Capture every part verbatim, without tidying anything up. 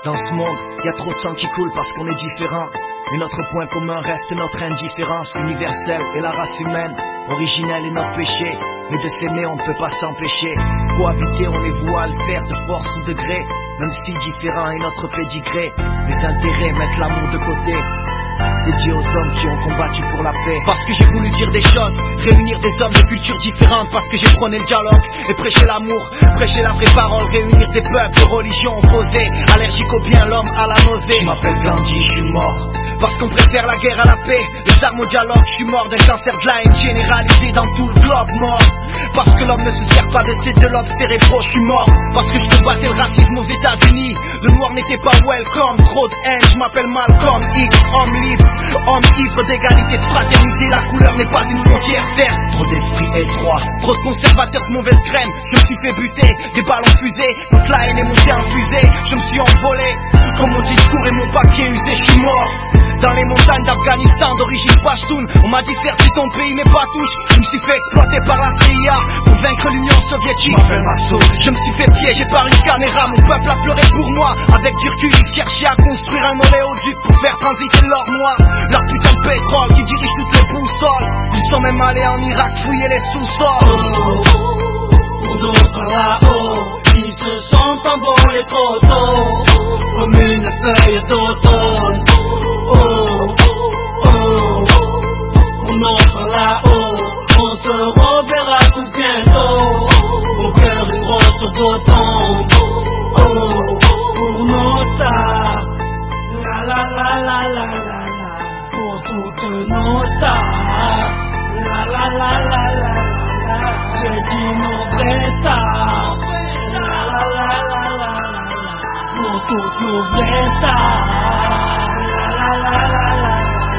Dans ce monde, y a trop de sang qui coule parce qu'on est différent. Mais notre point commun reste notre indifférence universelle et la race humaine. Originelle est notre péché, mais de s'aimer on ne peut pas s'empêcher. Cohabiter on les voit à le faire de force ou de gré. Même si différent est notre pédigré, les intérêts mettent l'amour de côté. Dédié aux hommes qui ont combattu pour la paix. Parce que j'ai voulu dire des choses, réunir des hommes de cultures différentes. Parce que j'ai prôné le dialogue et prêché l'amour, prêché la vraie parole. Réunir des peuples de religions opposées, allergiques au bien, l'homme à la nausée. Je m'appelle Gandhi, je suis mort parce qu'on préfère la guerre à la paix, les armes au dialogue. Je suis mort d'un cancer de la haine généralisé dans tout le globe. Mort parce que l'homme ne se sert pas de ses deux lobes cérébraux. Je suis mort parce que je combattais le racisme aux États-Unis. Le noir n'était pas welcome, trop de haine. Je m'appelle Malcolm X, homme libre, homme ivre d'égalité, de fraternité. La couleur n'est pas une frontière, certes. Trop d'esprit étroit, trop de conservateurs de mauvaises graines. Je me suis fait buter, des ballons fusés. Toute la haine est montée en fusée. Je me suis envolé, comme mon discours et mon papier usé. Je suis mort dans les montagnes d'Afghanistan d'origine pashtoun. On m'a dit certes c'est ton pays mais pas touche. Je me suis fait exploiter par la C I A pour vaincre l'Union soviétique. Je me suis fait piéger par une caméra. Mon peuple a pleuré pour moi. Avec du recul ils cherchaient à construire un oléoduc pour faire transiter l'or noir, leur putain de pétrole qui dirige toutes les boussoles. Ils sont même allés en Irak fouiller les sous-sols. Oh, pour d'autres là-haut qui se sentent envolés trop tôt, comme une feuille d'automne. Oh, oh, pour notre là-haut, on se reverra tout bientôt. Mon cœur une grosse bouton. Oh, pour nos stars, la la la la la la la, pour toutes nos stars, la la la la la la, j'ai dit nos vraies stars, la la la la la la, pour toutes nos vraies stars, la la la la la la.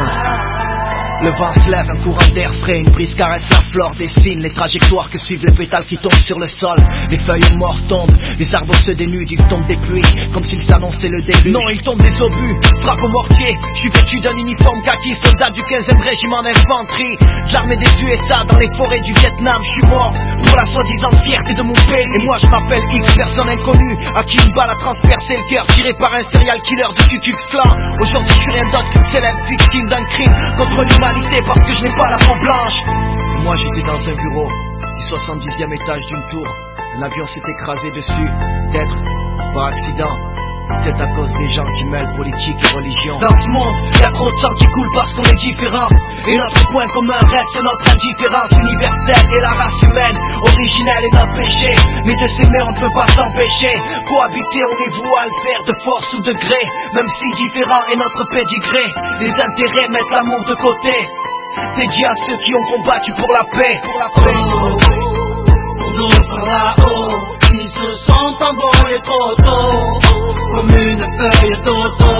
Le vent se lève, un courant d'air frais, une brise caresse la flore, dessine les trajectoires que suivent les pétales qui tombent sur le sol. Les feuilles mortes tombent, les arbres se dénudent, il tombe des pluies, comme s'ils s'annonçaient le déluge. Non, il tombe des obus, frappe au mortier. Je suis vêtu d'un uniforme kaki, soldat du quinzième régiment d'infanterie, de l'armée des U S A dans les forêts du Vietnam. Je suis mort pour la soi-disant fierté de mon pays. Et moi je m'appelle X, personne inconnue, à qui une balle a transpercé le cœur, tiré par un serial killer du Ku Klux Klan. Aujourd'hui je suis rien d'autre qu'une célèbre victime d'un crime contre l'humanité. Parce que je n'ai pas la peau blanche. Moi j'étais dans un bureau du soixante-dixième étage d'une tour. Un avion s'est écrasé dessus. Peut-être par accident, peut-être à cause des gens qui mêlent politique et religion. Dans ce monde, y a trop de sang qui coule parce qu'on est différent. Et notre point commun reste notre indifférence universelle et la race humaine. Originelle est notre péché, mais de s'aimer on ne peut pas s'empêcher. Cohabiter on est voué à le faire de force ou de gré. Même si différent est notre pédigré, les intérêts mettent l'amour de côté. Dédié à ceux qui ont combattu pour la paix, pour la paix. Oh, pour d'autres là-haut qui se sentent envolés trop tôt, comme une feuille d'automne.